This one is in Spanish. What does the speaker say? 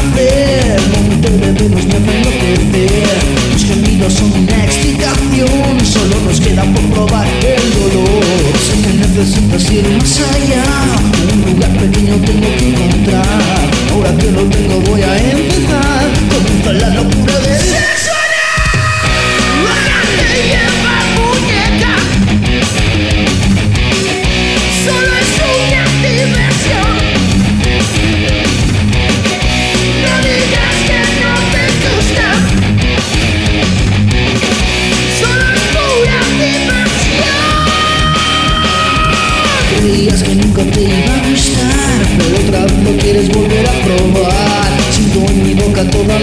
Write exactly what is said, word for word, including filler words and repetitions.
placer, momento de vernos me hace enloquecer. Tus gemidos son una excitación, solo nos queda por probar el dolor. Sé que necesitas ir más allá, un lugar pequeño tengo que encontrar. Ahora que lo tengo voy a empezar, comienza la locura del sexo. Creías que nunca te iba a gustar, pero otra vez lo quieres volver a probar. Siento en mi boca toda